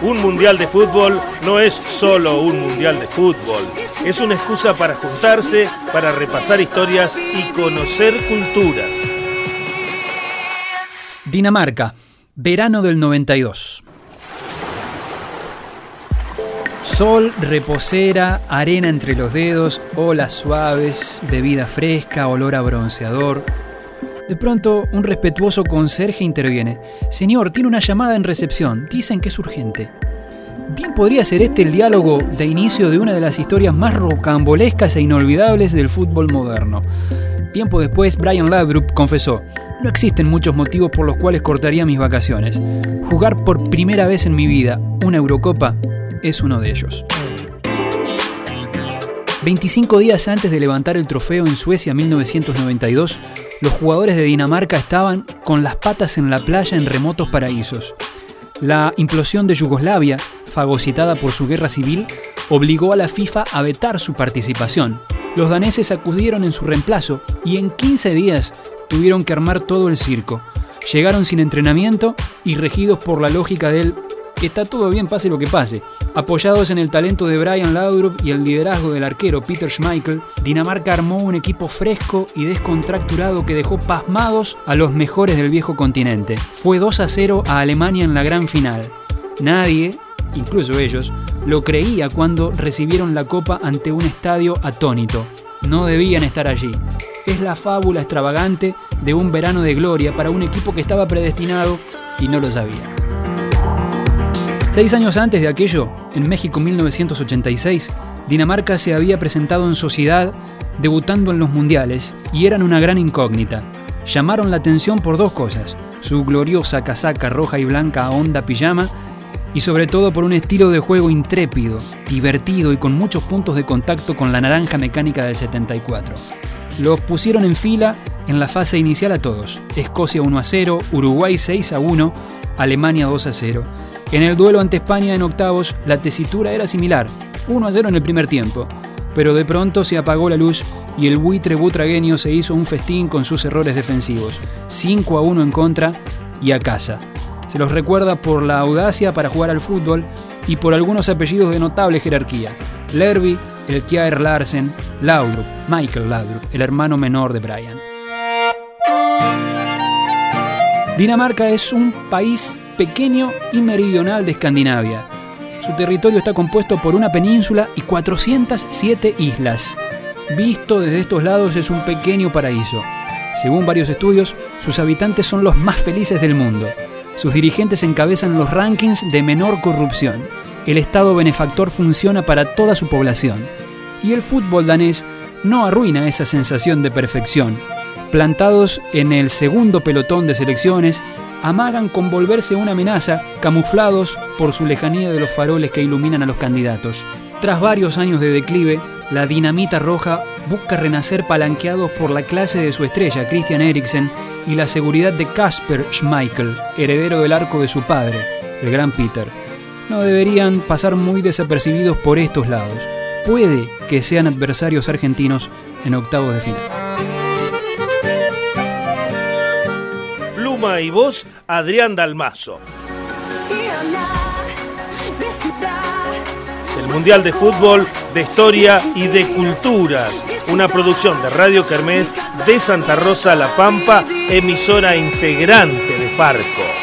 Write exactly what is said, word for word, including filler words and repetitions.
Un mundial de fútbol no es solo un mundial de fútbol. Es una excusa para juntarse, para repasar historias y conocer culturas. Dinamarca, verano del noventa y dos. Sol, reposera, arena entre los dedos, olas suaves, bebida fresca, olor a bronceador. De pronto, un respetuoso conserje interviene. Señor, tiene una llamada en recepción. Dicen que es urgente. Bien podría ser este el diálogo de inicio de una de las historias más rocambolescas e inolvidables del fútbol moderno. Tiempo después, Brian Laudrup confesó: no existen muchos motivos por los cuales cortaría mis vacaciones. Jugar por primera vez en mi vida una Eurocopa es uno de ellos. veinticinco días antes de levantar el trofeo en Suecia mil novecientos noventa y dos, los jugadores de Dinamarca estaban con las patas en la playa en remotos paraísos. La implosión de Yugoslavia, fagocitada por su guerra civil, obligó a la FIFA a vetar su participación. Los daneses acudieron en su reemplazo y en quince días tuvieron que armar todo el circo. Llegaron sin entrenamiento y regidos por la lógica del "está todo bien, pase lo que pase". Apoyados en el talento de Brian Laudrup y el liderazgo del arquero Peter Schmeichel, Dinamarca armó un equipo fresco y descontracturado que dejó pasmados a los mejores del viejo continente. Fue dos a cero a Alemania en la gran final. Nadie, incluso ellos, lo creía cuando recibieron la copa ante un estadio atónito. No debían estar allí. Es la fábula extravagante de un verano de gloria para un equipo que estaba predestinado y no lo sabía. Seis años antes de aquello, en México mil novecientos ochenta y seis, Dinamarca se había presentado en sociedad, debutando en los mundiales, y eran una gran incógnita. Llamaron la atención por dos cosas: su gloriosa casaca roja y blanca onda pijama, y sobre todo por un estilo de juego intrépido, divertido y con muchos puntos de contacto con la naranja mecánica del setenta y cuatro. Los pusieron en fila en la fase inicial a todos: Escocia uno a cero, Uruguay seis a uno, Alemania dos a cero. En el duelo ante España en octavos, la tesitura era similar, uno a cero en el primer tiempo, pero de pronto se apagó la luz y el buitre butragueño se hizo un festín con sus errores defensivos, cinco a uno en contra y a casa. Se los recuerda por la audacia para jugar al fútbol y por algunos apellidos de notable jerarquía: Lerby, el Kjær Larsen, Laudrup, Michael Laudrup, el hermano menor de Brian. Dinamarca es un país pequeño y meridional de Escandinavia. Su territorio está compuesto por una península y cuatrocientas siete islas. Visto desde estos lados es un pequeño paraíso. Según varios estudios, sus habitantes son los más felices del mundo. Sus dirigentes encabezan los rankings de menor corrupción. El Estado benefactor funciona para toda su población. Y el fútbol danés no arruina esa sensación de perfección. Plantados en el segundo pelotón de selecciones, amagan con volverse una amenaza, camuflados por su lejanía de los faroles que iluminan a los candidatos. Tras varios años de declive, la dinamita roja busca renacer palanqueados por la clase de su estrella, Christian Eriksen, y la seguridad de Kasper Schmeichel, heredero del arco de su padre, el gran Peter. No deberían pasar muy desapercibidos por estos lados. Puede que sean adversarios argentinos en octavos de final. Pluma y voz, Adrián Dalmazo. El Mundial de Fútbol, de Historia y de Culturas. Una producción de Radio Kermés de Santa Rosa, La Pampa, emisora integrante de Farco.